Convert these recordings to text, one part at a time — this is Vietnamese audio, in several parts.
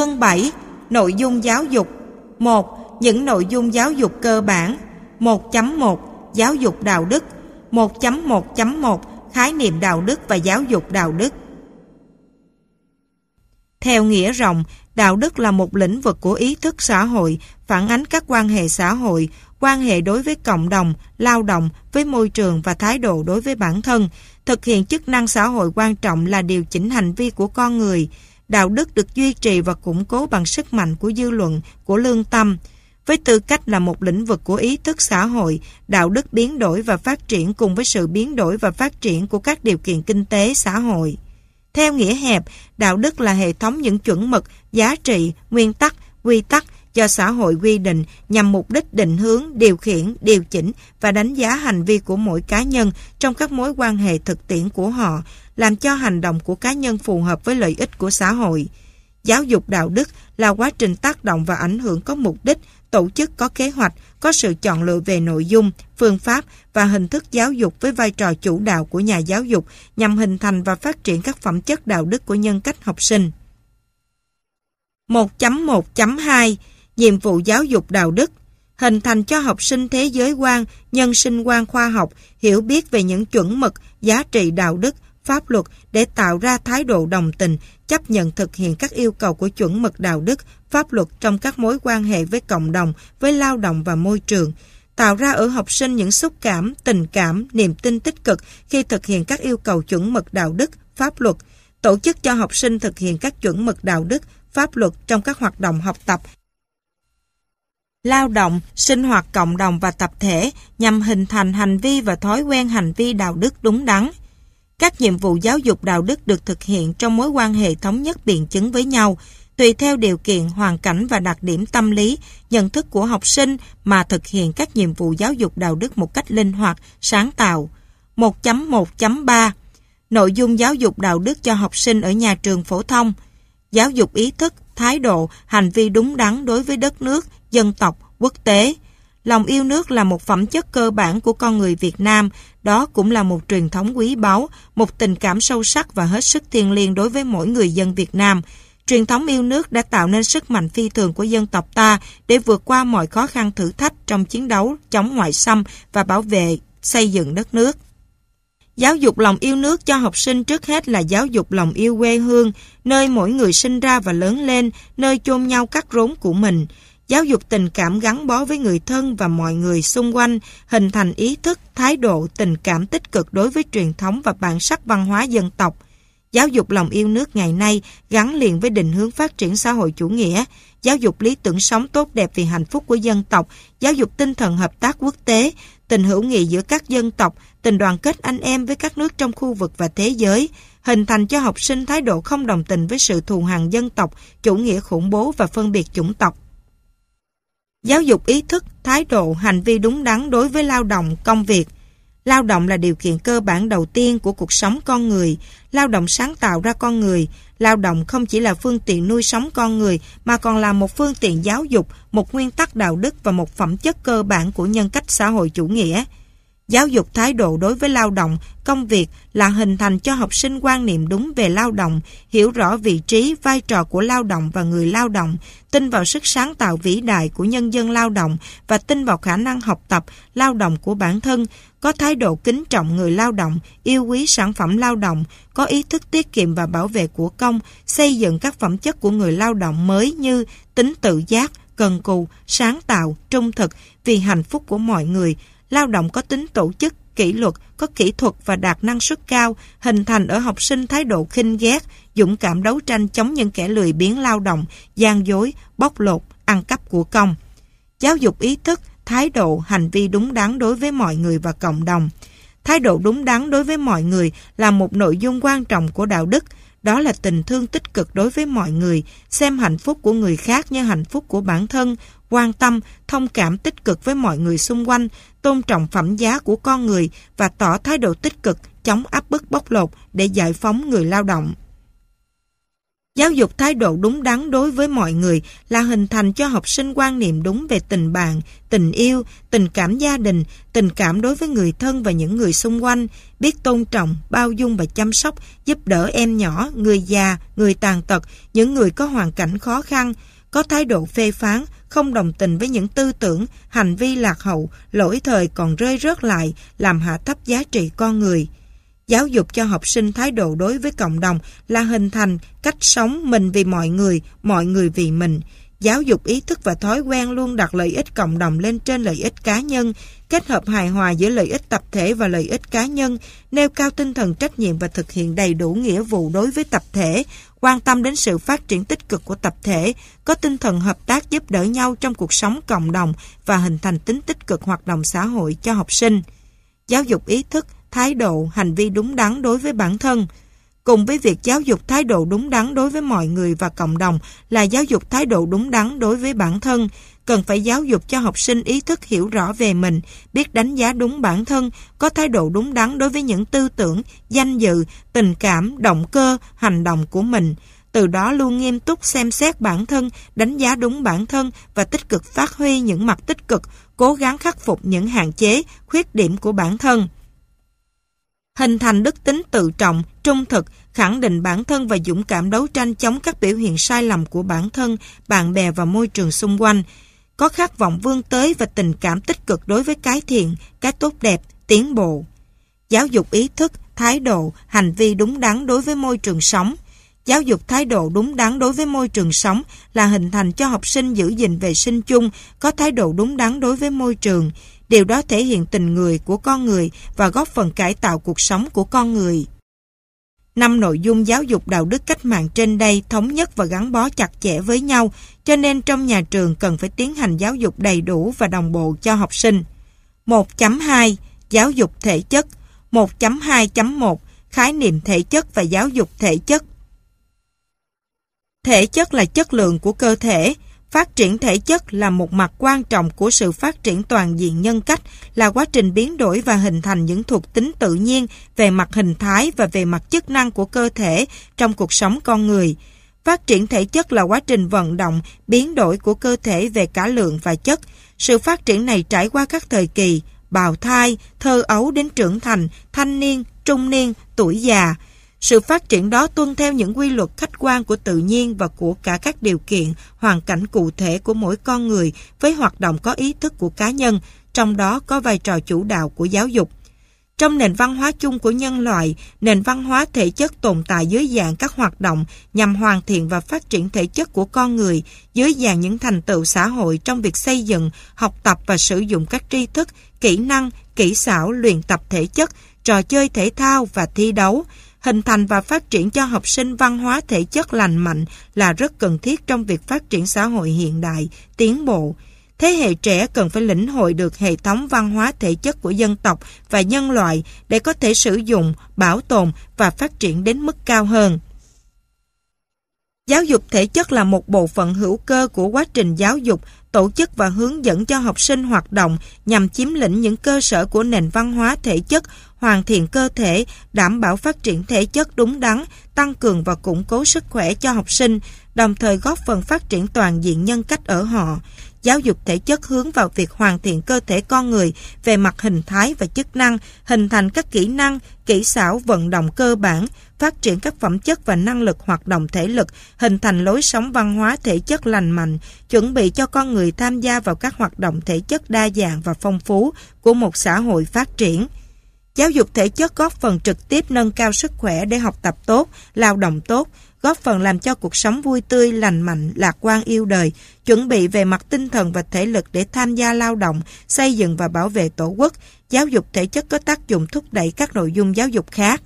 Chương 7. Nội dung giáo dục. 1. Những nội dung giáo dục cơ bản. 1.1 Giáo dục đạo đức. 1.1.1 Khái niệm đạo đức và giáo dục đạo đức. Theo nghĩa rộng, đạo đức là một lĩnh vực của ý thức xã hội, phản ánh các quan hệ xã hội, quan hệ đối với cộng đồng, lao động, với môi trường và thái độ đối với bản thân, thực hiện chức năng xã hội quan trọng là điều chỉnh hành vi của con người. Đạo đức được duy trì và củng cố bằng sức mạnh của dư luận, của lương tâm. Với tư cách là một lĩnh vực của ý thức xã hội, đạo đức biến đổi và phát triển cùng với sự biến đổi và phát triển của các điều kiện kinh tế xã hội. Theo nghĩa hẹp, đạo đức là hệ thống những chuẩn mực, giá trị, nguyên tắc, quy tắc do xã hội quy định nhằm mục đích định hướng, điều khiển, điều chỉnh và đánh giá hành vi của mỗi cá nhân trong các mối quan hệ thực tiễn của họ, làm cho hành động của cá nhân phù hợp với lợi ích của xã hội. Giáo dục đạo đức là quá trình tác động và ảnh hưởng có mục đích, tổ chức có kế hoạch, có sự chọn lựa về nội dung, phương pháp và hình thức giáo dục với vai trò chủ đạo của nhà giáo dục nhằm hình thành và phát triển các phẩm chất đạo đức của nhân cách học sinh. 1.1.2 Nhiệm vụ giáo dục đạo đức. Hình thành cho học sinh thế giới quan, nhân sinh quan khoa học, hiểu biết về những chuẩn mực, giá trị đạo đức, pháp luật để tạo ra thái độ đồng tình, chấp nhận thực hiện các yêu cầu của chuẩn mực đạo đức, pháp luật trong các mối quan hệ với cộng đồng, với lao động và môi trường. Tạo ra ở học sinh những xúc cảm, tình cảm, niềm tin tích cực khi thực hiện các yêu cầu chuẩn mực đạo đức, pháp luật. Tổ chức cho học sinh thực hiện các chuẩn mực đạo đức, pháp luật trong các hoạt động học tập, lao động, sinh hoạt cộng đồng và tập thể nhằm hình thành hành vi và thói quen hành vi đạo đức đúng đắn. Các nhiệm vụ giáo dục đạo đức được thực hiện trong mối quan hệ thống nhất biện chứng với nhau, tùy theo điều kiện, hoàn cảnh và đặc điểm tâm lý, nhận thức của học sinh mà thực hiện các nhiệm vụ giáo dục đạo đức một cách linh hoạt, sáng tạo. 1.1.3 Nội dung giáo dục đạo đức cho học sinh ở nhà trường phổ thông. Giáo dục ý thức, thái độ, hành vi đúng đắn đối với đất nước, dân tộc, quốc tế. Lòng yêu nước là một phẩm chất cơ bản của con người Việt Nam, đó cũng là một truyền thống quý báu, một tình cảm sâu sắc và hết sức thiêng liêng đối với mỗi người dân Việt Nam. Truyền thống yêu nước đã tạo nên sức mạnh phi thường của dân tộc ta để vượt qua mọi khó khăn thử thách trong chiến đấu chống ngoại xâm và bảo vệ, xây dựng đất nước. Giáo dục lòng yêu nước cho học sinh trước hết là giáo dục lòng yêu quê hương, nơi mỗi người sinh ra và lớn lên, nơi chôn nhau cắt rốn của mình. Giáo dục tình cảm gắn bó với người thân và mọi người xung quanh, hình thành ý thức, thái độ, tình cảm tích cực đối với truyền thống và bản sắc văn hóa dân tộc. Giáo dục lòng yêu nước ngày nay gắn liền với định hướng phát triển xã hội chủ nghĩa, giáo dục lý tưởng sống tốt đẹp vì hạnh phúc của dân tộc, giáo dục tinh thần hợp tác quốc tế, tình hữu nghị giữa các dân tộc, tình đoàn kết anh em với các nước trong khu vực và thế giới, hình thành cho học sinh thái độ không đồng tình với sự thù hằn dân tộc, chủ nghĩa khủng bố và phân biệt chủng tộc. Giáo dục ý thức, thái độ, hành vi đúng đắn đối với lao động, công việc. Lao động là điều kiện cơ bản đầu tiên của cuộc sống con người. Lao động sáng tạo ra con người. Lao động không chỉ là phương tiện nuôi sống con người mà còn là một phương tiện giáo dục, một nguyên tắc đạo đức và một phẩm chất cơ bản của nhân cách xã hội chủ nghĩa. Giáo dục thái độ đối với lao động, công việc là hình thành cho học sinh quan niệm đúng về lao động, hiểu rõ vị trí, vai trò của lao động và người lao động, tin vào sức sáng tạo vĩ đại của nhân dân lao động và tin vào khả năng học tập, lao động của bản thân, có thái độ kính trọng người lao động, yêu quý sản phẩm lao động, có ý thức tiết kiệm và bảo vệ của công, xây dựng các phẩm chất của người lao động mới như tính tự giác, cần cù, sáng tạo, trung thực vì hạnh phúc của mọi người. Lao động có tính tổ chức, kỷ luật, có kỹ thuật và đạt năng suất cao, hình thành ở học sinh thái độ khinh ghét, dũng cảm đấu tranh chống những kẻ lười biếng lao động, gian dối, bóc lột, ăn cắp của công. Giáo dục ý thức, thái độ, hành vi đúng đắn đối với mọi người và cộng đồng. Thái độ đúng đắn đối với mọi người là một nội dung quan trọng của đạo đức, đó là tình thương tích cực đối với mọi người, xem hạnh phúc của người khác như hạnh phúc của bản thân, quan tâm, thông cảm tích cực với mọi người xung quanh, tôn trọng phẩm giá của con người và tỏ thái độ tích cực, chống áp bức bóc lột để giải phóng người lao động. Giáo dục thái độ đúng đắn đối với mọi người là hình thành cho học sinh quan niệm đúng về tình bạn, tình yêu, tình cảm gia đình, tình cảm đối với người thân và những người xung quanh, biết tôn trọng, bao dung và chăm sóc, giúp đỡ em nhỏ, người già, người tàn tật, những người có hoàn cảnh khó khăn, có thái độ phê phán, không đồng tình với những tư tưởng, hành vi lạc hậu, lỗi thời còn rơi rớt lại, làm hạ thấp giá trị con người. Giáo dục cho học sinh thái độ đối với cộng đồng là hình thành cách sống mình vì mọi người vì mình. Giáo dục ý thức và thói quen luôn đặt lợi ích cộng đồng lên trên lợi ích cá nhân, kết hợp hài hòa giữa lợi ích tập thể và lợi ích cá nhân, nêu cao tinh thần trách nhiệm và thực hiện đầy đủ nghĩa vụ đối với tập thể, quan tâm đến sự phát triển tích cực của tập thể, có tinh thần hợp tác giúp đỡ nhau trong cuộc sống cộng đồng và hình thành tính tích cực hoạt động xã hội cho học sinh. Giáo dục ý thức, thái độ, hành vi đúng đắn đối với bản thân. Cùng với việc giáo dục thái độ đúng đắn đối với mọi người và cộng đồng là giáo dục thái độ đúng đắn đối với bản thân, cần phải giáo dục cho học sinh ý thức hiểu rõ về mình, biết đánh giá đúng bản thân, có thái độ đúng đắn đối với những tư tưởng, danh dự, tình cảm, động cơ, hành động của mình. Từ đó luôn nghiêm túc xem xét bản thân, đánh giá đúng bản thân và tích cực phát huy những mặt tích cực, cố gắng khắc phục những hạn chế, khuyết điểm của bản thân. Hình thành đức tính tự trọng, trung thực, khẳng định bản thân và dũng cảm đấu tranh chống các biểu hiện sai lầm của bản thân, bạn bè và môi trường xung quanh. Có khát vọng vươn tới và tình cảm tích cực đối với cái thiện, cái tốt đẹp, tiến bộ. Giáo dục ý thức, thái độ, hành vi đúng đắn đối với môi trường sống. Giáo dục thái độ đúng đắn đối với môi trường sống là hình thành cho học sinh giữ gìn vệ sinh chung, có thái độ đúng đắn đối với môi trường. Điều đó thể hiện tình người của con người và góp phần cải tạo cuộc sống của con người. 5 nội dung giáo dục đạo đức cách mạng trên đây thống nhất và gắn bó chặt chẽ với nhau, cho nên trong nhà trường cần phải tiến hành giáo dục đầy đủ và đồng bộ cho học sinh. 1.2 Giáo dục thể chất. 1.2.1 Khái niệm thể chất và giáo dục thể chất. Thể chất là chất lượng của cơ thể. Phát triển thể chất là một mặt quan trọng của sự phát triển toàn diện nhân cách, là quá trình biến đổi và hình thành những thuộc tính tự nhiên về mặt hình thái và về mặt chức năng của cơ thể trong cuộc sống con người. Phát triển thể chất là quá trình vận động, biến đổi của cơ thể về cả lượng và chất. Sự phát triển này trải qua các thời kỳ, bào thai, thơ ấu đến trưởng thành, thanh niên, trung niên, tuổi già. Sự phát triển đó tuân theo những quy luật khách quan của tự nhiên và của cả các điều kiện, hoàn cảnh cụ thể của mỗi con người với hoạt động có ý thức của cá nhân, trong đó có vai trò chủ đạo của giáo dục. Trong nền văn hóa chung của nhân loại, nền văn hóa thể chất tồn tại dưới dạng các hoạt động nhằm hoàn thiện và phát triển thể chất của con người, dưới dạng những thành tựu xã hội trong việc xây dựng, học tập và sử dụng các tri thức, kỹ năng, kỹ xảo, luyện tập thể chất, trò chơi thể thao và thi đấu. Hình thành và phát triển cho học sinh văn hóa thể chất lành mạnh là rất cần thiết trong việc phát triển xã hội hiện đại, tiến bộ. Thế hệ trẻ cần phải lĩnh hội được hệ thống văn hóa thể chất của dân tộc và nhân loại để có thể sử dụng, bảo tồn và phát triển đến mức cao hơn. Giáo dục thể chất là một bộ phận hữu cơ của quá trình giáo dục, tổ chức và hướng dẫn cho học sinh hoạt động nhằm chiếm lĩnh những cơ sở của nền văn hóa thể chất, hoàn thiện cơ thể, đảm bảo phát triển thể chất đúng đắn, tăng cường và củng cố sức khỏe cho học sinh, đồng thời góp phần phát triển toàn diện nhân cách ở họ. Giáo dục thể chất hướng vào việc hoàn thiện cơ thể con người về mặt hình thái và chức năng, hình thành các kỹ năng, kỹ xảo vận động cơ bản, phát triển các phẩm chất và năng lực hoạt động thể lực, hình thành lối sống văn hóa thể chất lành mạnh, chuẩn bị cho con người tham gia vào các hoạt động thể chất đa dạng và phong phú của một xã hội phát triển. Giáo dục thể chất góp phần trực tiếp nâng cao sức khỏe để học tập tốt, lao động tốt, góp phần làm cho cuộc sống vui tươi, lành mạnh, lạc quan yêu đời, chuẩn bị về mặt tinh thần và thể lực để tham gia lao động, xây dựng và bảo vệ Tổ quốc. Giáo dục thể chất có tác dụng thúc đẩy các nội dung giáo dục khác.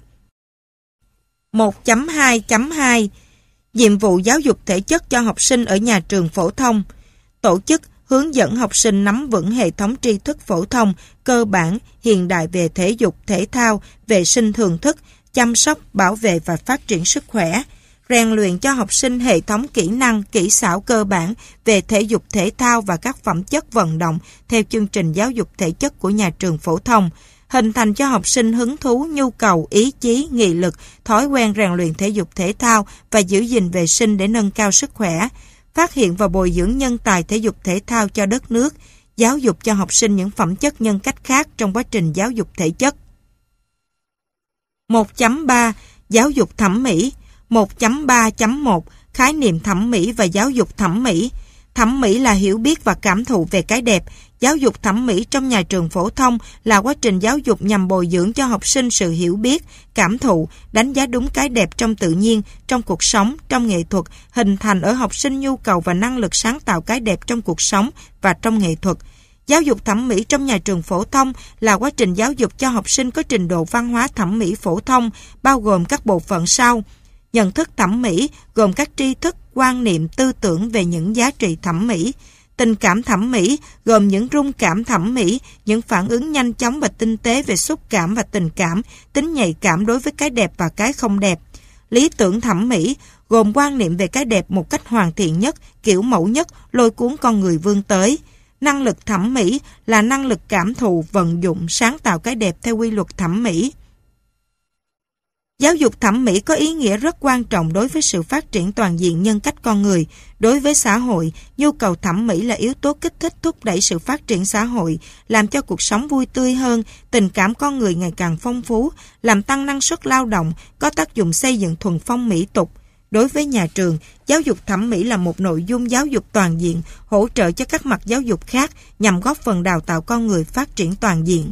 1.2.2 Nhiệm vụ giáo dục thể chất cho học sinh ở nhà trường phổ thông. Tổ chức hướng dẫn học sinh nắm vững hệ thống tri thức phổ thông, cơ bản, hiện đại về thể dục, thể thao, vệ sinh thường thức, chăm sóc, bảo vệ và phát triển sức khỏe. Rèn luyện cho học sinh hệ thống kỹ năng, kỹ xảo cơ bản về thể dục thể thao và các phẩm chất vận động theo chương trình giáo dục thể chất của nhà trường phổ thông. hình thành cho học sinh hứng thú, nhu cầu, ý chí, nghị lực, thói quen rèn luyện thể dục thể thao và giữ gìn vệ sinh để nâng cao sức khỏe, phát hiện và bồi dưỡng nhân tài thể dục thể thao cho đất nước, giáo dục cho học sinh những phẩm chất nhân cách khác trong quá trình giáo dục thể chất. 1.3 Giáo dục thẩm mỹ. 1.3.1 Khái niệm thẩm mỹ và giáo dục thẩm mỹ. Thẩm mỹ là hiểu biết và cảm thụ về cái đẹp. Giáo dục thẩm mỹ trong nhà trường phổ thông là quá trình giáo dục nhằm bồi dưỡng cho học sinh sự hiểu biết, cảm thụ, đánh giá đúng cái đẹp trong tự nhiên, trong cuộc sống, trong nghệ thuật, hình thành ở học sinh nhu cầu và năng lực sáng tạo cái đẹp trong cuộc sống và trong nghệ thuật. Giáo dục thẩm mỹ trong nhà trường phổ thông là quá trình giáo dục cho học sinh có trình độ văn hóa thẩm mỹ phổ thông, bao gồm các bộ phận sau. Nhận thức thẩm mỹ gồm các tri thức, quan niệm, tư tưởng về những giá trị thẩm mỹ. Tình cảm thẩm mỹ gồm những rung cảm thẩm mỹ, những phản ứng nhanh chóng và tinh tế về xúc cảm và tình cảm, tính nhạy cảm đối với cái đẹp và cái không đẹp. Lý tưởng thẩm mỹ gồm quan niệm về cái đẹp một cách hoàn thiện nhất, kiểu mẫu nhất, lôi cuốn con người vươn tới. Năng lực thẩm mỹ là năng lực cảm thụ, vận dụng, sáng tạo cái đẹp theo quy luật thẩm mỹ. Giáo dục thẩm mỹ có ý nghĩa rất quan trọng đối với sự phát triển toàn diện nhân cách con người. Đối với xã hội, nhu cầu thẩm mỹ là yếu tố kích thích thúc đẩy sự phát triển xã hội, làm cho cuộc sống vui tươi hơn, tình cảm con người ngày càng phong phú, làm tăng năng suất lao động, có tác dụng xây dựng thuần phong mỹ tục. Đối với nhà trường, giáo dục thẩm mỹ là một nội dung giáo dục toàn diện, hỗ trợ cho các mặt giáo dục khác nhằm góp phần đào tạo con người phát triển toàn diện.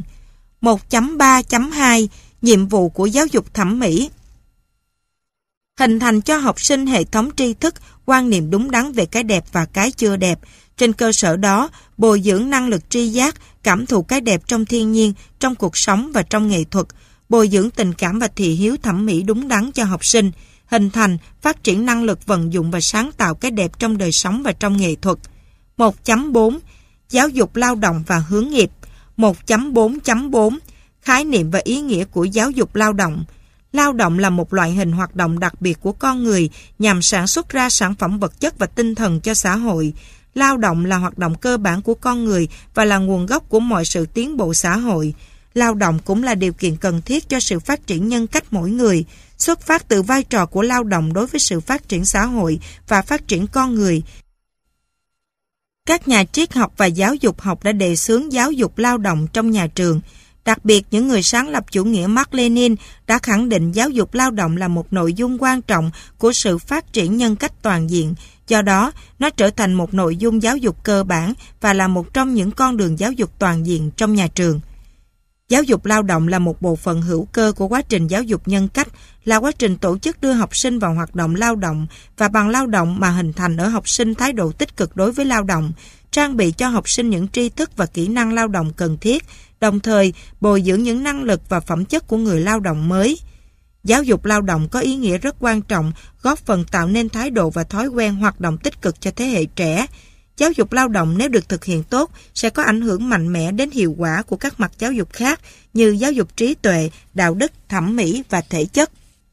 1.3.2 Nhiệm vụ của giáo dục thẩm mỹ. Hình thành cho học sinh hệ thống tri thức, quan niệm đúng đắn về cái đẹp và cái chưa đẹp. Trên cơ sở đó, bồi dưỡng năng lực tri giác, cảm thụ cái đẹp trong thiên nhiên, trong cuộc sống và trong nghệ thuật. Bồi dưỡng tình cảm và thị hiếu thẩm mỹ đúng đắn cho học sinh. Hình thành, phát triển năng lực vận dụng và sáng tạo cái đẹp trong đời sống và trong nghệ thuật. 1.4 Giáo dục lao động và hướng nghiệp. 1.4.4 Khái niệm và ý nghĩa của giáo dục lao động. Lao động là một loại hình hoạt động đặc biệt của con người nhằm sản xuất ra sản phẩm vật chất và tinh thần cho xã hội. Lao động là hoạt động cơ bản của con người và là nguồn gốc của mọi sự tiến bộ xã hội. Lao động cũng là điều kiện cần thiết cho sự phát triển nhân cách mỗi người, xuất phát từ vai trò của lao động đối với sự phát triển xã hội và phát triển con người. Các nhà triết học và giáo dục học đã đề xướng giáo dục lao động trong nhà trường. Đặc biệt, những người sáng lập chủ nghĩa Mác Lênin đã khẳng định giáo dục lao động là một nội dung quan trọng của sự phát triển nhân cách toàn diện. Do đó, nó trở thành một nội dung giáo dục cơ bản và là một trong những con đường giáo dục toàn diện trong nhà trường. Giáo dục lao động là một bộ phận hữu cơ của quá trình giáo dục nhân cách, là quá trình tổ chức đưa học sinh vào hoạt động lao động và bằng lao động mà hình thành ở học sinh thái độ tích cực đối với lao động, trang bị cho học sinh những tri thức và kỹ năng lao động cần thiết, đồng thời bồi dưỡng những năng lực và phẩm chất của người lao động mới. Giáo dục lao động có ý nghĩa rất quan trọng, góp phần tạo nên thái độ và thói quen hoạt động tích cực cho thế hệ trẻ. Giáo dục lao động nếu được thực hiện tốt sẽ có ảnh hưởng mạnh mẽ đến hiệu quả của các mặt giáo dục khác như giáo dục trí tuệ, đạo đức, thẩm mỹ và thể chất.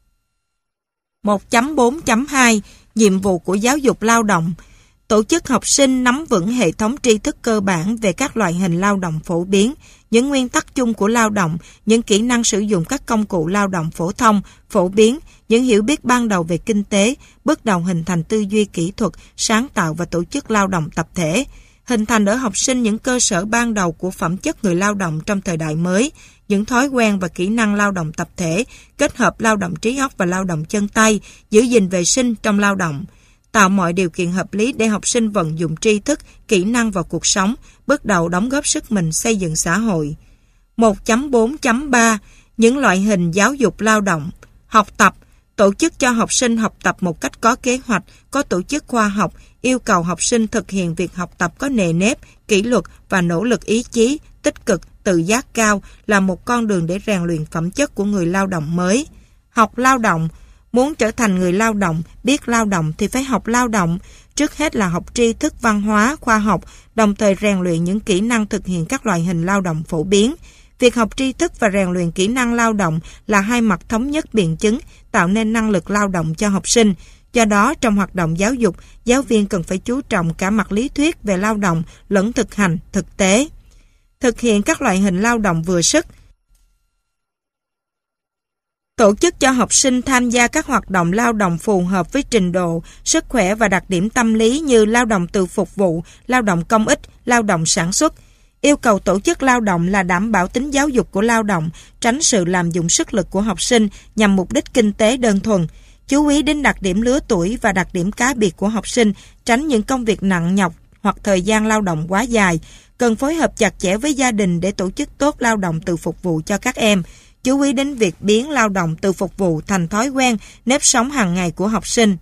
1.4.2 Nhiệm vụ của giáo dục lao động. Tổ chức học sinh nắm vững hệ thống tri thức cơ bản về các loại hình lao động phổ biến, những nguyên tắc chung của lao động, những kỹ năng sử dụng các công cụ lao động phổ thông, phổ biến, những hiểu biết ban đầu về kinh tế, bước đầu hình thành tư duy kỹ thuật, sáng tạo và tổ chức lao động tập thể, hình thành ở học sinh những cơ sở ban đầu của phẩm chất người lao động trong thời đại mới, những thói quen và kỹ năng lao động tập thể, kết hợp lao động trí óc và lao động chân tay, giữ gìn vệ sinh trong lao động, tạo mọi điều kiện hợp lý để học sinh vận dụng tri thức, kỹ năng vào cuộc sống, bước đầu đóng góp sức mình xây dựng xã hội. 1.4.3 Những loại hình giáo dục lao động. Học tập. Tổ chức cho học sinh học tập một cách có kế hoạch, có tổ chức khoa học, yêu cầu học sinh thực hiện việc học tập có nề nếp, kỷ luật và nỗ lực ý chí, tích cực, tự giác cao là một con đường để rèn luyện phẩm chất của người lao động mới. Học lao động. Muốn trở thành người lao động, biết lao động thì phải học lao động. Trước hết là học tri thức văn hóa, khoa học, đồng thời rèn luyện những kỹ năng thực hiện các loại hình lao động phổ biến. Việc học tri thức và rèn luyện kỹ năng lao động là hai mặt thống nhất biện chứng, tạo nên năng lực lao động cho học sinh. Do đó, trong hoạt động giáo dục, giáo viên cần phải chú trọng cả mặt lý thuyết về lao động lẫn thực hành, thực tế. Thực hiện các loại hình lao động vừa sức. Tổ chức cho học sinh tham gia các hoạt động lao động phù hợp với trình độ, sức khỏe và đặc điểm tâm lý như lao động tự phục vụ, lao động công ích, lao động sản xuất. Yêu cầu tổ chức lao động là đảm bảo tính giáo dục của lao động, tránh sự lạm dụng sức lực của học sinh nhằm mục đích kinh tế đơn thuần. Chú ý đến đặc điểm lứa tuổi và đặc điểm cá biệt của học sinh, tránh những công việc nặng nhọc hoặc thời gian lao động quá dài. Cần phối hợp chặt chẽ với gia đình để tổ chức tốt lao động tự phục vụ cho các em. Chú ý đến việc biến lao động tự phục vụ thành thói quen, nếp sống hàng ngày của học sinh.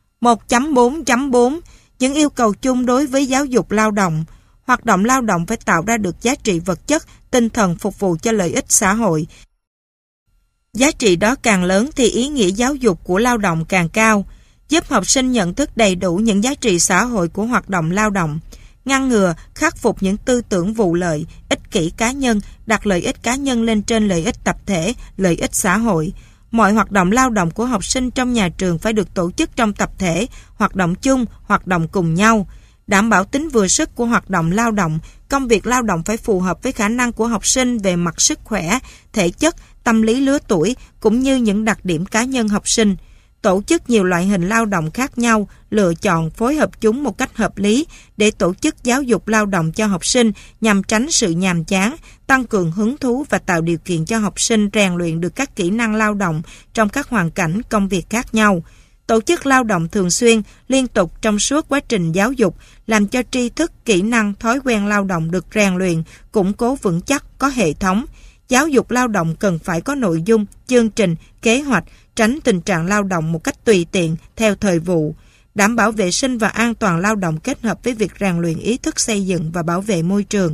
1.4.4 Những yêu cầu chung đối với giáo dục lao động. Hoạt động lao động phải tạo ra được giá trị vật chất, tinh thần phục vụ cho lợi ích xã hội. Giá trị đó càng lớn thì ý nghĩa giáo dục của lao động càng cao, giúp học sinh nhận thức đầy đủ những giá trị xã hội của hoạt động lao động, ngăn ngừa, khắc phục những tư tưởng vụ lợi, ích kỷ cá nhân, đặt lợi ích cá nhân lên trên lợi ích tập thể, lợi ích xã hội. Mọi hoạt động lao động của học sinh trong nhà trường phải được tổ chức trong tập thể, hoạt động chung, hoạt động cùng nhau. Đảm bảo tính vừa sức của hoạt động lao động, công việc lao động phải phù hợp với khả năng của học sinh về mặt sức khỏe, thể chất, tâm lý lứa tuổi, cũng như những đặc điểm cá nhân học sinh. Tổ chức nhiều loại hình lao động khác nhau, lựa chọn phối hợp chúng một cách hợp lý để tổ chức giáo dục lao động cho học sinh nhằm tránh sự nhàm chán, tăng cường hứng thú và tạo điều kiện cho học sinh rèn luyện được các kỹ năng lao động trong các hoàn cảnh công việc khác nhau. Tổ chức lao động thường xuyên, liên tục trong suốt quá trình giáo dục, làm cho tri thức, kỹ năng, thói quen lao động được rèn luyện, củng cố vững chắc, có hệ thống. Giáo dục lao động cần phải có nội dung, chương trình, kế hoạch, tránh tình trạng lao động một cách tùy tiện, theo thời vụ. Đảm bảo vệ sinh và an toàn lao động kết hợp với việc rèn luyện ý thức xây dựng và bảo vệ môi trường.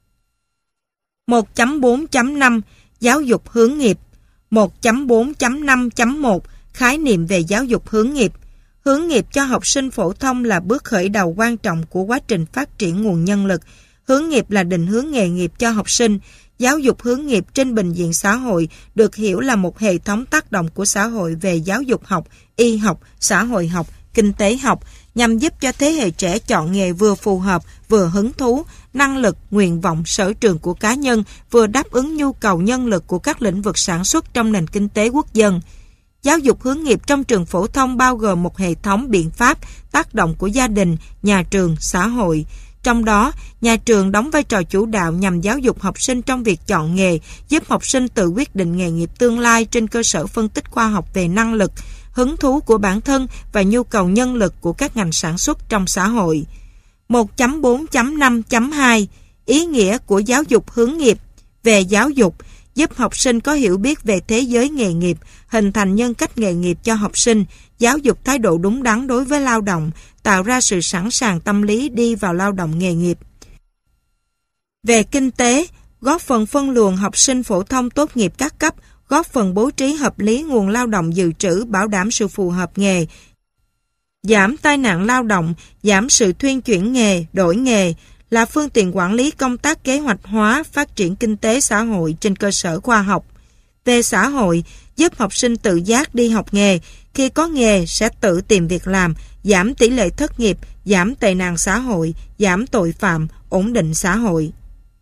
1.4.5 Giáo dục hướng nghiệp. 1.4.5.1 Khái niệm về giáo dục hướng nghiệp. Hướng nghiệp cho học sinh phổ thông là bước khởi đầu quan trọng của quá trình phát triển nguồn nhân lực. Hướng nghiệp là định hướng nghề nghiệp cho học sinh. Giáo dục hướng nghiệp trên bình diện xã hội được hiểu là một hệ thống tác động của xã hội về giáo dục học, y học, xã hội học, kinh tế học, nhằm giúp cho thế hệ trẻ chọn nghề vừa phù hợp, vừa hứng thú, năng lực, nguyện vọng, sở trường của cá nhân, vừa đáp ứng nhu cầu nhân lực của các lĩnh vực sản xuất trong nền kinh tế quốc dân. Giáo dục hướng nghiệp trong trường phổ thông bao gồm một hệ thống biện pháp tác động của gia đình, nhà trường, xã hội. Trong đó, nhà trường đóng vai trò chủ đạo nhằm giáo dục học sinh trong việc chọn nghề, giúp học sinh tự quyết định nghề nghiệp tương lai trên cơ sở phân tích khoa học về năng lực, hứng thú của bản thân và nhu cầu nhân lực của các ngành sản xuất trong xã hội. 1.4.5.2 Ý nghĩa của giáo dục hướng nghiệp. Về giáo dục, giúp học sinh có hiểu biết về thế giới nghề nghiệp, hình thành nhân cách nghề nghiệp cho học sinh, giáo dục thái độ đúng đắn đối với lao động, tạo ra sự sẵn sàng tâm lý đi vào lao động nghề nghiệp. Về kinh tế, góp phần phân luồng học sinh phổ thông tốt nghiệp các cấp, góp phần bố trí hợp lý nguồn lao động dự trữ, bảo đảm sự phù hợp nghề, giảm tai nạn lao động, giảm sự thuyên chuyển nghề, đổi nghề, là phương tiện quản lý công tác kế hoạch hóa phát triển kinh tế xã hội trên cơ sở khoa học. Về xã hội, giúp học sinh tự giác đi học nghề, khi có nghề sẽ tự tìm việc làm, giảm tỷ lệ thất nghiệp, giảm tệ nạn xã hội, giảm tội phạm, ổn định xã hội.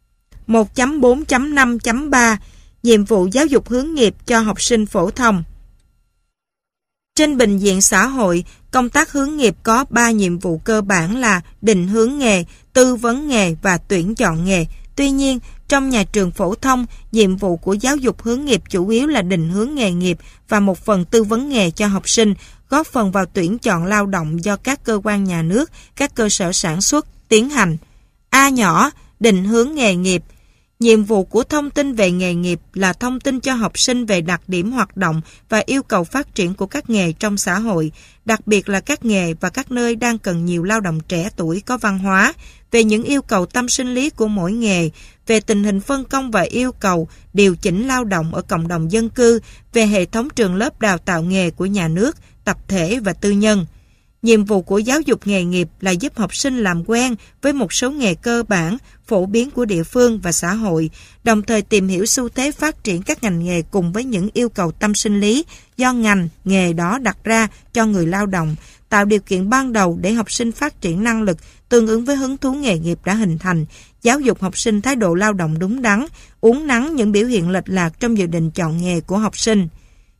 1.4.5.3 Nhiệm vụ giáo dục hướng nghiệp cho học sinh phổ thông. Trên bình diện xã hội, công tác hướng nghiệp có 3 nhiệm vụ cơ bản là định hướng nghề, tư vấn nghề và tuyển chọn nghề. Tuy nhiên, trong nhà trường phổ thông, nhiệm vụ của giáo dục hướng nghiệp chủ yếu là định hướng nghề nghiệp và một phần tư vấn nghề cho học sinh, góp phần vào tuyển chọn lao động do các cơ quan nhà nước, các cơ sở sản xuất tiến hành. A nhỏ, định hướng nghề nghiệp. Nhiệm vụ của thông tin về nghề nghiệp là thông tin cho học sinh về đặc điểm hoạt động và yêu cầu phát triển của các nghề trong xã hội, đặc biệt là các nghề và các nơi đang cần nhiều lao động trẻ tuổi có văn hóa, về những yêu cầu tâm sinh lý của mỗi nghề, về tình hình phân công và yêu cầu điều chỉnh lao động ở cộng đồng dân cư, về hệ thống trường lớp đào tạo nghề của nhà nước, tập thể và tư nhân. Nhiệm vụ của giáo dục nghề nghiệp là giúp học sinh làm quen với một số nghề cơ bản, phổ biến của địa phương và xã hội, đồng thời tìm hiểu xu thế phát triển các ngành nghề cùng với những yêu cầu tâm sinh lý do ngành, nghề đó đặt ra cho người lao động, tạo điều kiện ban đầu để học sinh phát triển năng lực tương ứng với hứng thú nghề nghiệp đã hình thành, giáo dục học sinh thái độ lao động đúng đắn, uốn nắn những biểu hiện lệch lạc trong dự định chọn nghề của học sinh.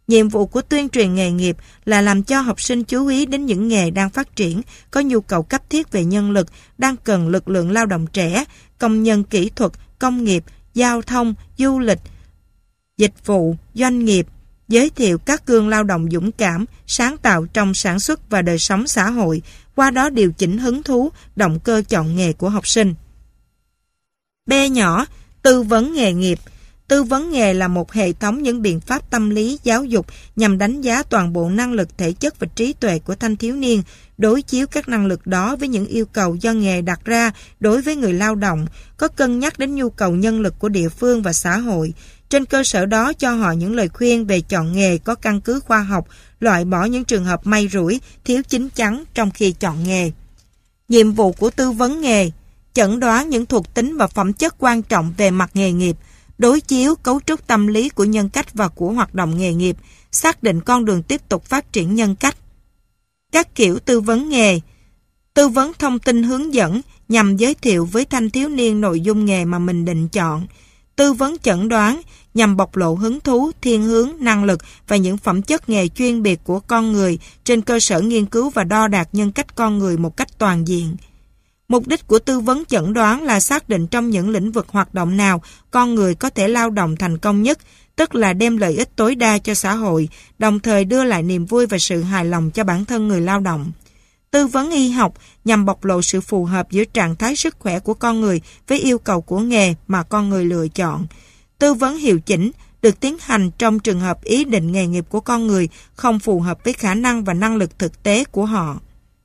Nhiệm vụ của tuyên truyền nghề nghiệp là làm cho học sinh chú ý đến những nghề đang phát triển, có nhu cầu cấp thiết về nhân lực, đang cần lực lượng lao động trẻ, công nhân kỹ thuật, công nghiệp, giao thông, du lịch, dịch vụ, doanh nghiệp, giới thiệu các gương lao động dũng cảm, sáng tạo trong sản xuất và đời sống xã hội, qua đó điều chỉnh hứng thú, động cơ chọn nghề của học sinh. B nhỏ, tư vấn nghề nghiệp. Tư vấn nghề là một hệ thống những biện pháp tâm lý, giáo dục nhằm đánh giá toàn bộ năng lực, thể chất và trí tuệ của thanh thiếu niên, đối chiếu các năng lực đó với những yêu cầu do nghề đặt ra đối với người lao động, có cân nhắc đến nhu cầu nhân lực của địa phương và xã hội. Trên cơ sở đó cho họ những lời khuyên về chọn nghề có căn cứ khoa học, loại bỏ những trường hợp may rủi, thiếu chín chắn trong khi chọn nghề. Nhiệm vụ của tư vấn nghề: chẩn đoán những thuộc tính và phẩm chất quan trọng về mặt nghề nghiệp, đối chiếu cấu trúc tâm lý của nhân cách và của hoạt động nghề nghiệp, xác định con đường tiếp tục phát triển nhân cách. Các kiểu tư vấn nghề: tư vấn thông tin hướng dẫn nhằm giới thiệu với thanh thiếu niên nội dung nghề mà mình định chọn. Tư vấn chẩn đoán nhằm bộc lộ hứng thú, thiên hướng, năng lực và những phẩm chất nghề chuyên biệt của con người trên cơ sở nghiên cứu và đo đạc nhân cách con người một cách toàn diện. Mục đích của tư vấn chẩn đoán là xác định trong những lĩnh vực hoạt động nào con người có thể lao động thành công nhất, tức là đem lợi ích tối đa cho xã hội, đồng thời đưa lại niềm vui và sự hài lòng cho bản thân người lao động. Tư vấn y học nhằm bộc lộ sự phù hợp giữa trạng thái sức khỏe của con người với yêu cầu của nghề mà con người lựa chọn. Tư vấn hiệu chỉnh được tiến hành trong trường hợp ý định nghề nghiệp của con người không phù hợp với khả năng và năng lực thực tế của họ.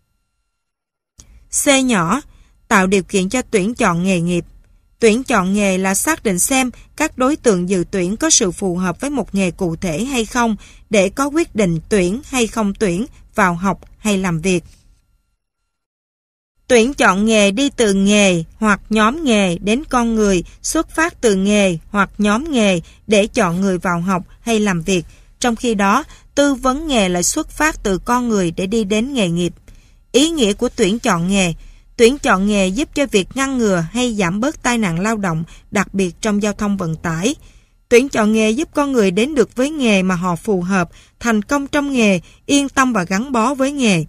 C nhỏ, tạo điều kiện cho tuyển chọn nghề nghiệp. Tuyển chọn nghề là xác định xem các đối tượng dự tuyển có sự phù hợp với một nghề cụ thể hay không để có quyết định tuyển hay không tuyển, vào học hay làm việc. Tuyển chọn nghề đi từ nghề hoặc nhóm nghề đến con người, xuất phát từ nghề hoặc nhóm nghề để chọn người vào học hay làm việc. Trong khi đó, tư vấn nghề lại xuất phát từ con người để đi đến nghề nghiệp. Ý nghĩa của tuyển chọn nghề: tuyển chọn nghề giúp cho việc ngăn ngừa hay giảm bớt tai nạn lao động, đặc biệt trong giao thông vận tải. Tuyển chọn nghề giúp con người đến được với nghề mà họ phù hợp, thành công trong nghề, yên tâm và gắn bó với nghề.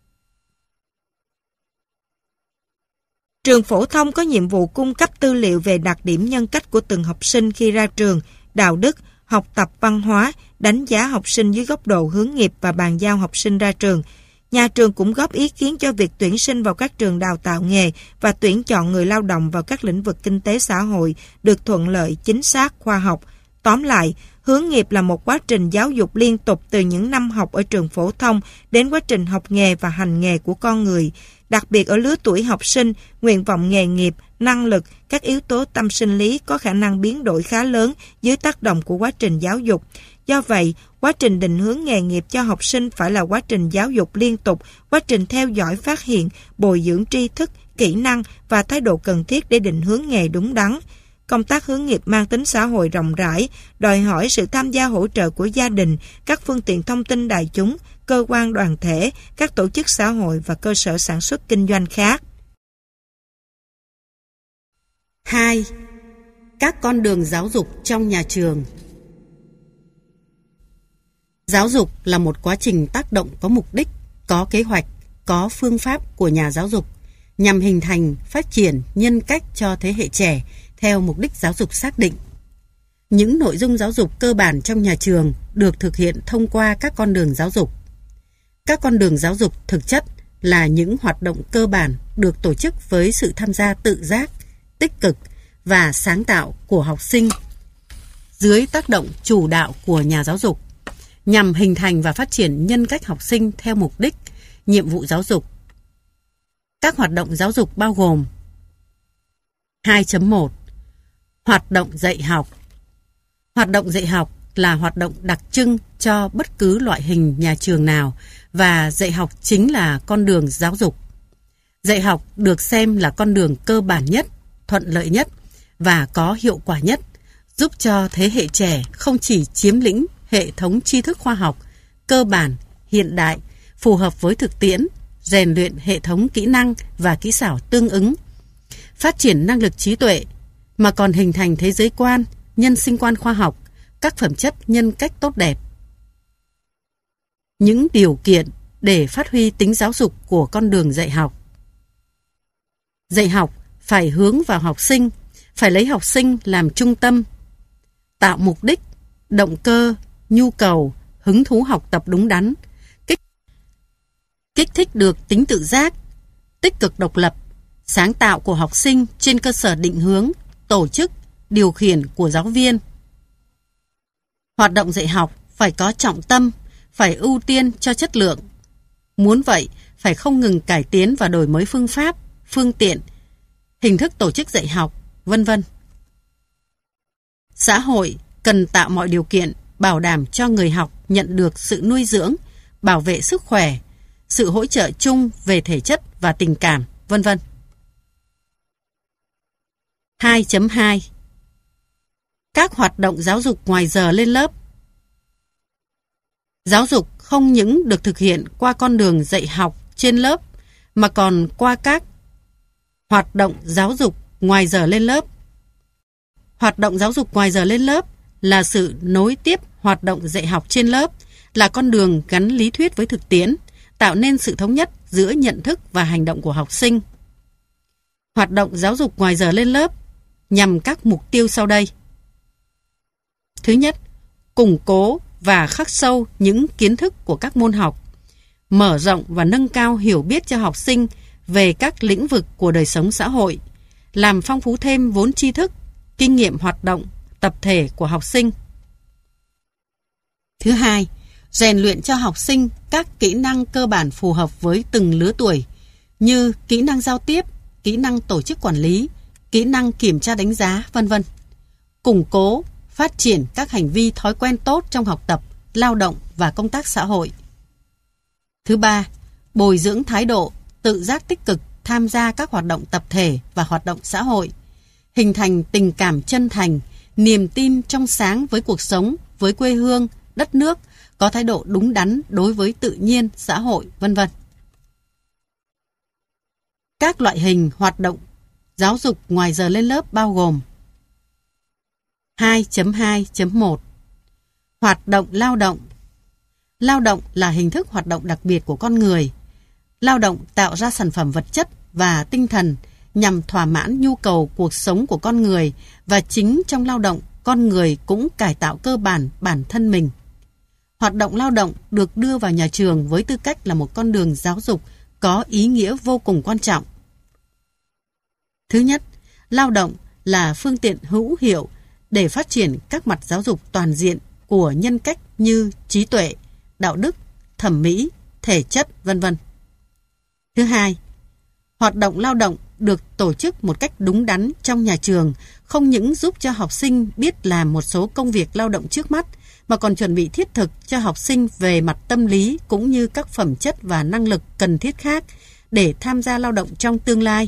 Trường phổ thông có nhiệm vụ cung cấp tư liệu về đặc điểm nhân cách của từng học sinh khi ra trường, đạo đức, học tập văn hóa, đánh giá học sinh dưới góc độ hướng nghiệp và bàn giao học sinh ra trường. Nhà trường cũng góp ý kiến cho việc tuyển sinh vào các trường đào tạo nghề và tuyển chọn người lao động vào các lĩnh vực kinh tế xã hội được thuận lợi, chính xác, khoa học. Tóm lại, hướng nghiệp là một quá trình giáo dục liên tục từ những năm học ở trường phổ thông đến quá trình học nghề và hành nghề của con người. Đặc biệt ở lứa tuổi học sinh, nguyện vọng nghề nghiệp, năng lực, các yếu tố tâm sinh lý có khả năng biến đổi khá lớn dưới tác động của quá trình giáo dục. Do vậy, quá trình định hướng nghề nghiệp cho học sinh phải là quá trình giáo dục liên tục, quá trình theo dõi, phát hiện, bồi dưỡng tri thức, kỹ năng và thái độ cần thiết để định hướng nghề đúng đắn. Công tác hướng nghiệp mang tính xã hội rộng rãi, đòi hỏi sự tham gia hỗ trợ của gia đình, các phương tiện thông tin đại chúng, cơ quan đoàn thể, các tổ chức xã hội và cơ sở sản xuất kinh doanh khác. 2. Các con đường giáo dục trong nhà trường. Giáo dục là một quá trình tác động có mục đích, có kế hoạch, có phương pháp của nhà giáo dục nhằm hình thành, phát triển nhân cách cho thế hệ trẻ theo mục đích giáo dục xác định. Những nội dung giáo dục cơ bản trong nhà trường được thực hiện thông qua các con đường giáo dục. Các con đường giáo dục thực chất là những hoạt động cơ bản được tổ chức với sự tham gia tự giác, tích cực và sáng tạo của học sinh dưới tác động chủ đạo của nhà giáo dục, nhằm hình thành và phát triển nhân cách học sinh theo mục đích, nhiệm vụ giáo dục. Các hoạt động giáo dục bao gồm: 2.1 Hoạt động dạy học. Hoạt động dạy học là hoạt động đặc trưng cho bất cứ loại hình nhà trường nào và dạy học chính là con đường giáo dục. Dạy học được xem là con đường cơ bản nhất, thuận lợi nhất và có hiệu quả nhất, giúp cho thế hệ trẻ không chỉ chiếm lĩnh hệ thống tri thức khoa học, cơ bản, hiện đại, phù hợp với thực tiễn, rèn luyện hệ thống kỹ năng và kỹ xảo tương ứng, phát triển năng lực trí tuệ, mà còn hình thành thế giới quan, nhân sinh quan khoa học, các phẩm chất nhân cách tốt đẹp. những điều kiện để phát huy tính giáo dục của con đường dạy học. Dạy học phải hướng vào học sinh, phải lấy học sinh làm trung tâm, tạo mục đích, động cơ, nhu cầu, hứng thú học tập đúng đắn, kích thích được tính tự giác, tích cực độc lập, sáng tạo của học sinh trên cơ sở định hướng, tổ chức, điều khiển của giáo viên. Hoạt động dạy học phải có trọng tâm, phải ưu tiên cho chất lượng. Muốn vậy, phải không ngừng cải tiến và đổi mới phương pháp, phương tiện, hình thức tổ chức dạy học, vân vân. Xã hội cần tạo mọi điều kiện bảo đảm cho người học nhận được sự nuôi dưỡng, bảo vệ sức khỏe, sự hỗ trợ chung về thể chất và tình cảm, vân vân. 2.2 Các hoạt động giáo dục ngoài giờ lên lớp. Giáo dục không những được thực hiện qua con đường dạy học trên lớp, mà còn qua các hoạt động giáo dục ngoài giờ lên lớp. Hoạt động giáo dục ngoài giờ lên lớp là sự nối tiếp hoạt động dạy học trên lớp, là con đường gắn lý thuyết với thực tiễn, tạo nên sự thống nhất giữa nhận thức và hành động của học sinh. Hoạt động giáo dục ngoài giờ lên lớp nhằm các mục tiêu sau đây. Thứ nhất, củng cố và khắc sâu những kiến thức của các môn học, mở rộng và nâng cao hiểu biết cho học sinh về các lĩnh vực của đời sống xã hội, làm phong phú thêm vốn tri thức, kinh nghiệm hoạt động, tập thể của học sinh. Thứ hai, rèn luyện cho học sinh các kỹ năng cơ bản phù hợp với từng lứa tuổi, như kỹ năng giao tiếp, kỹ năng tổ chức quản lý, kỹ năng kiểm tra đánh giá, vân vân. Củng cố, phát triển các hành vi thói quen tốt trong học tập, lao động và công tác xã hội. Thứ ba, bồi dưỡng thái độ, tự giác tích cực tham gia các hoạt động tập thể và hoạt động xã hội, hình thành tình cảm chân thành, niềm tin trong sáng với cuộc sống, với quê hương, đất nước, có thái độ đúng đắn đối với tự nhiên, xã hội, vân vân. Các loại hình hoạt động giáo dục ngoài giờ lên lớp bao gồm: 2.2.1 Hoạt động lao động. Lao động là hình thức hoạt động đặc biệt của con người. Lao động tạo ra sản phẩm vật chất và tinh thần nhằm thỏa mãn nhu cầu cuộc sống của con người, và chính trong lao động, con người cũng cải tạo cơ bản bản thân mình. Hoạt động lao động được đưa vào nhà trường với tư cách là một con đường giáo dục có ý nghĩa vô cùng quan trọng. Thứ nhất, lao động là phương tiện hữu hiệu để phát triển các mặt giáo dục toàn diện của nhân cách như trí tuệ, đạo đức, thẩm mỹ, thể chất, vân vân. Thứ hai, hoạt động lao động được tổ chức một cách đúng đắn trong nhà trường không những giúp cho học sinh biết làm một số công việc lao động trước mắt, mà còn chuẩn bị thiết thực cho học sinh về mặt tâm lý cũng như các phẩm chất và năng lực cần thiết khác để tham gia lao động trong tương lai.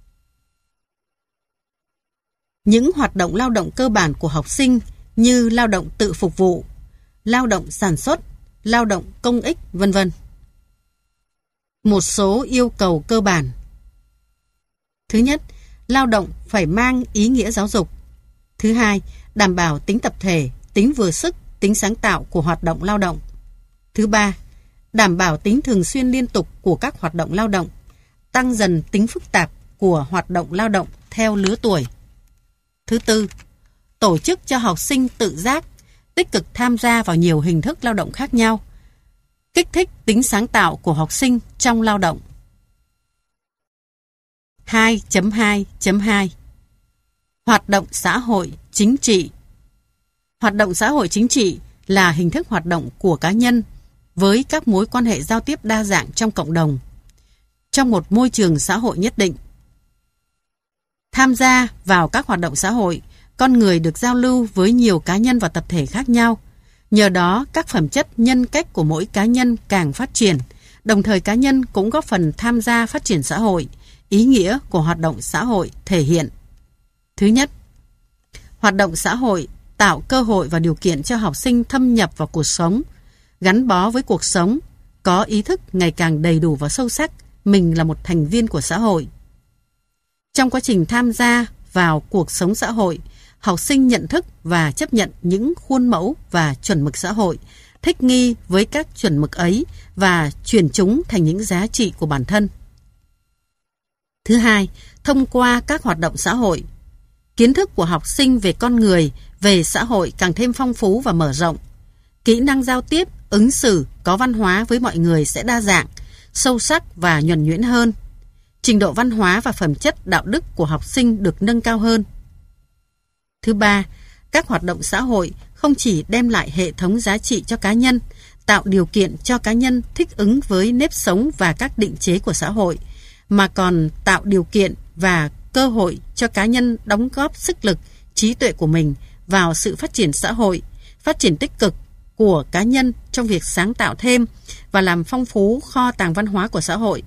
Những hoạt động lao động cơ bản của học sinh như lao động tự phục vụ, lao động sản xuất, lao động công ích, vân vân. Một số yêu cầu cơ bản. Thứ nhất, lao động phải mang ý nghĩa giáo dục. Thứ hai, đảm bảo tính tập thể, tính vừa sức, tính sáng tạo của hoạt động lao động. Thứ ba, đảm bảo tính thường xuyên liên tục của các hoạt động lao động, tăng dần tính phức tạp của hoạt động lao động theo lứa tuổi. Thứ tư, tổ chức cho học sinh tự giác, tích cực tham gia vào nhiều hình thức lao động khác nhau, kích thích tính sáng tạo của học sinh trong lao động. 2.2.2 Hoạt động xã hội chính trị. Hoạt động xã hội chính trị là hình thức hoạt động của cá nhân với các mối quan hệ giao tiếp đa dạng trong cộng đồng, trong một môi trường xã hội nhất định. Tham gia vào các hoạt động xã hội, con người được giao lưu với nhiều cá nhân và tập thể khác nhau. Nhờ đó, các phẩm chất nhân cách của mỗi cá nhân càng phát triển, đồng thời cá nhân cũng góp phần tham gia phát triển xã hội. Ý nghĩa của hoạt động xã hội thể hiện: thứ nhất, hoạt động xã hội tạo cơ hội và điều kiện cho học sinh thâm nhập vào cuộc sống, gắn bó với cuộc sống, có ý thức ngày càng đầy đủ và sâu sắc mình là một thành viên của xã hội. Trong quá trình tham gia vào cuộc sống xã hội, học sinh nhận thức và chấp nhận những khuôn mẫu và chuẩn mực xã hội, thích nghi với các chuẩn mực ấy và chuyển chúng thành những giá trị của bản thân. Thứ hai, thông qua các hoạt động xã hội. Kiến thức của học sinh về con người, về xã hội càng thêm phong phú và mở rộng. Kỹ năng giao tiếp, ứng xử, có văn hóa với mọi người sẽ đa dạng, sâu sắc và nhuần nhuyễn hơn. Trình độ văn hóa và phẩm chất đạo đức của học sinh được nâng cao hơn. Thứ ba, các hoạt động xã hội không chỉ đem lại hệ thống giá trị cho cá nhân, tạo điều kiện cho cá nhân thích ứng với nếp sống và các định chế của xã hội, mà còn tạo điều kiện và cơ hội cho cá nhân đóng góp sức lực, trí tuệ của mình vào sự phát triển xã hội, phát triển tích cực của cá nhân trong việc sáng tạo thêm và làm phong phú kho tàng văn hóa của xã hội.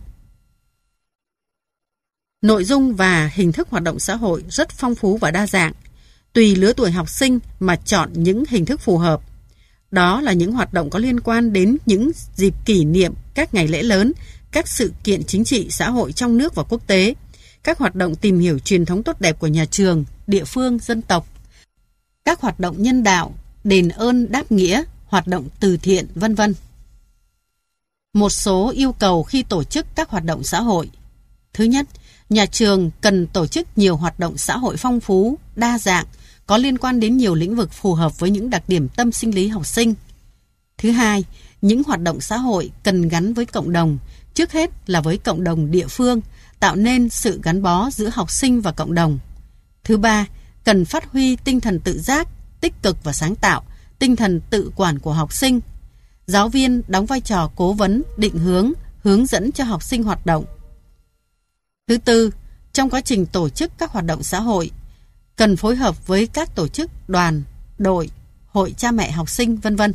Nội dung và hình thức hoạt động xã hội rất phong phú và đa dạng, tùy lứa tuổi học sinh mà chọn những hình thức phù hợp. Đó là những hoạt động có liên quan đến những dịp kỷ niệm, các ngày lễ lớn, các sự kiện chính trị xã hội trong nước và quốc tế, các hoạt động tìm hiểu truyền thống tốt đẹp của nhà trường, địa phương, dân tộc, các hoạt động nhân đạo, đền ơn đáp nghĩa, hoạt động từ thiện, vân vân. Một số yêu cầu khi tổ chức các hoạt động xã hội. Thứ nhất, nhà trường cần tổ chức nhiều hoạt động xã hội phong phú, đa dạng, có liên quan đến nhiều lĩnh vực phù hợp với những đặc điểm tâm sinh lý học sinh. Thứ hai, những hoạt động xã hội cần gắn với cộng đồng, trước hết là với cộng đồng địa phương, tạo nên sự gắn bó giữa học sinh và cộng đồng. Thứ ba, cần phát huy tinh thần tự giác, tích cực và sáng tạo, tinh thần tự quản của học sinh. Giáo viên đóng vai trò cố vấn, định hướng, hướng dẫn cho học sinh hoạt động. Thứ tư, trong quá trình tổ chức các hoạt động xã hội, cần phối hợp với các tổ chức, đoàn, đội, hội cha mẹ học sinh, vân vân.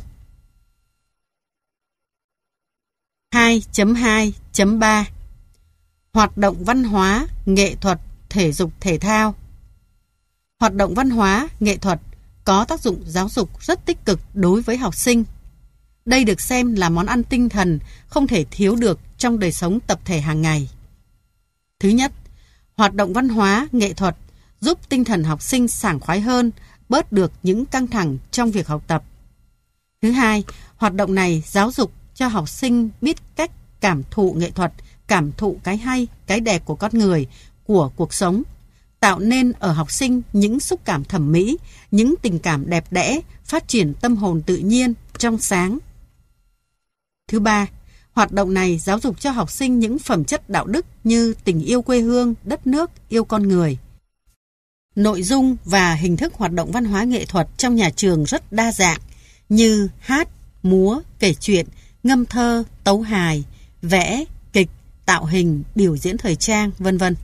2.2.3 Hoạt động văn hóa, nghệ thuật, thể dục thể thao. Hoạt động văn hóa, nghệ thuật có tác dụng giáo dục rất tích cực đối với học sinh. Đây được xem là món ăn tinh thần không thể thiếu được trong đời sống tập thể hàng ngày. Thứ nhất, hoạt động văn hóa, nghệ thuật giúp tinh thần học sinh sảng khoái hơn, bớt được những căng thẳng trong việc học tập. Thứ hai, hoạt động này giáo dục cho học sinh biết cách cảm thụ nghệ thuật, cảm thụ cái hay, cái đẹp của con người, của cuộc sống, tạo nên ở học sinh những xúc cảm thẩm mỹ, những tình cảm đẹp đẽ, phát triển tâm hồn tự nhiên, trong sáng. Thứ ba, hoạt động này giáo dục cho học sinh những phẩm chất đạo đức như tình yêu quê hương, đất nước, yêu con người. Nội dung và hình thức hoạt động văn hóa nghệ thuật trong nhà trường rất đa dạng như hát, múa, kể chuyện, ngâm thơ, tấu hài, vẽ, kịch, tạo hình, biểu diễn thời trang, vân vân.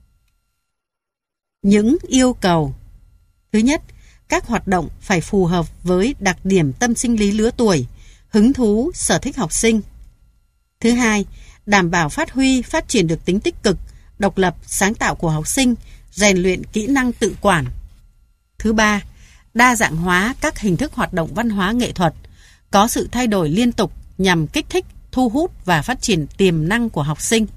Những yêu cầu. Thứ nhất, các hoạt động phải phù hợp với đặc điểm tâm sinh lý lứa tuổi, hứng thú, sở thích học sinh. Thứ hai, đảm bảo phát huy, phát triển được tính tích cực, độc lập, sáng tạo của học sinh, rèn luyện kỹ năng tự quản. Thứ ba, đa dạng hóa các hình thức hoạt động văn hóa nghệ thuật, có sự thay đổi liên tục nhằm kích thích, thu hút và phát triển tiềm năng của học sinh.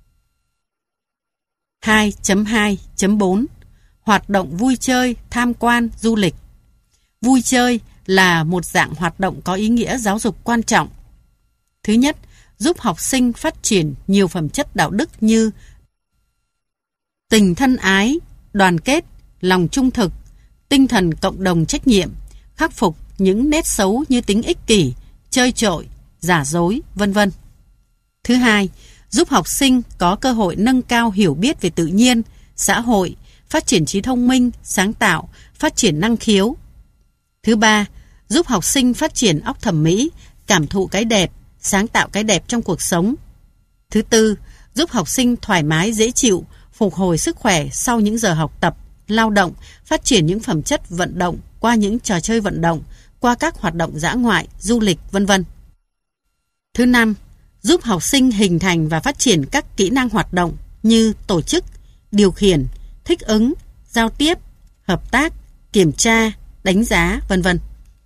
2.2.4 Hoạt động vui chơi, tham quan, du lịch. Vui chơi là một dạng hoạt động có ý nghĩa giáo dục quan trọng. Thứ nhất, giúp học sinh phát triển nhiều phẩm chất đạo đức như tình thân ái, đoàn kết, lòng trung thực, tinh thần cộng đồng trách nhiệm, khắc phục những nét xấu như tính ích kỷ, chơi trội, giả dối, vân vân. Thứ hai, giúp học sinh có cơ hội nâng cao hiểu biết về tự nhiên, xã hội, phát triển trí thông minh, sáng tạo, phát triển năng khiếu. Thứ ba, giúp học sinh phát triển óc thẩm mỹ, cảm thụ cái đẹp, sáng tạo cái đẹp trong cuộc sống. Thứ tư, giúp học sinh thoải mái dễ chịu, phục hồi sức khỏe sau những giờ học tập, lao động, phát triển những phẩm chất vận động qua những trò chơi vận động, qua các hoạt động dã ngoại, du lịch, vân vân. Thứ năm, giúp học sinh hình thành và phát triển các kỹ năng hoạt động như tổ chức, điều khiển, thích ứng, giao tiếp, hợp tác, kiểm tra, đánh giá, vân vân.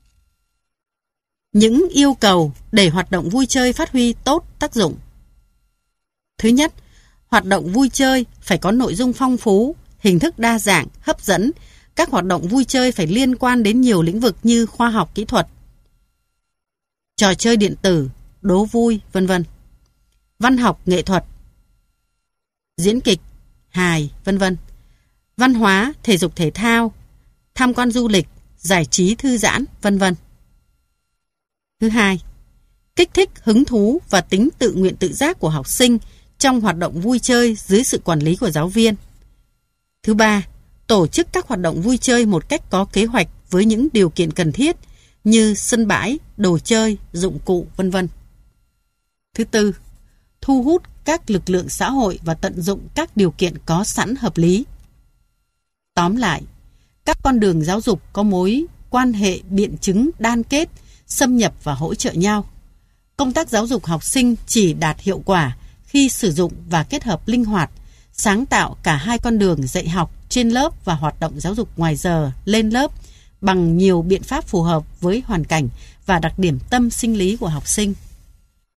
Những yêu cầu để hoạt động vui chơi phát huy tốt tác dụng. Thứ nhất, hoạt động vui chơi phải có nội dung phong phú, hình thức đa dạng, hấp dẫn. Các hoạt động vui chơi phải liên quan đến nhiều lĩnh vực như khoa học kỹ thuật, trò chơi điện tử, đố vui, vân vân. Văn học nghệ thuật, diễn kịch, hài, vân vân. Văn hóa, thể dục thể thao, tham quan du lịch, giải trí thư giãn, vân vân. Thứ hai, kích thích hứng thú và tính tự nguyện tự giác của học sinh trong hoạt động vui chơi dưới sự quản lý của giáo viên. Thứ ba, tổ chức các hoạt động vui chơi một cách có kế hoạch với những điều kiện cần thiết như sân bãi, đồ chơi, dụng cụ, vân vân. Thứ tư, thu hút các lực lượng xã hội và tận dụng các điều kiện có sẵn hợp lý. Tóm lại, các con đường giáo dục có mối quan hệ biện chứng đan kết, xâm nhập và hỗ trợ nhau. Công tác giáo dục học sinh chỉ đạt hiệu quả khi sử dụng và kết hợp linh hoạt, sáng tạo cả hai con đường dạy học trên lớp và hoạt động giáo dục ngoài giờ lên lớp bằng nhiều biện pháp phù hợp với hoàn cảnh và đặc điểm tâm sinh lý của học sinh.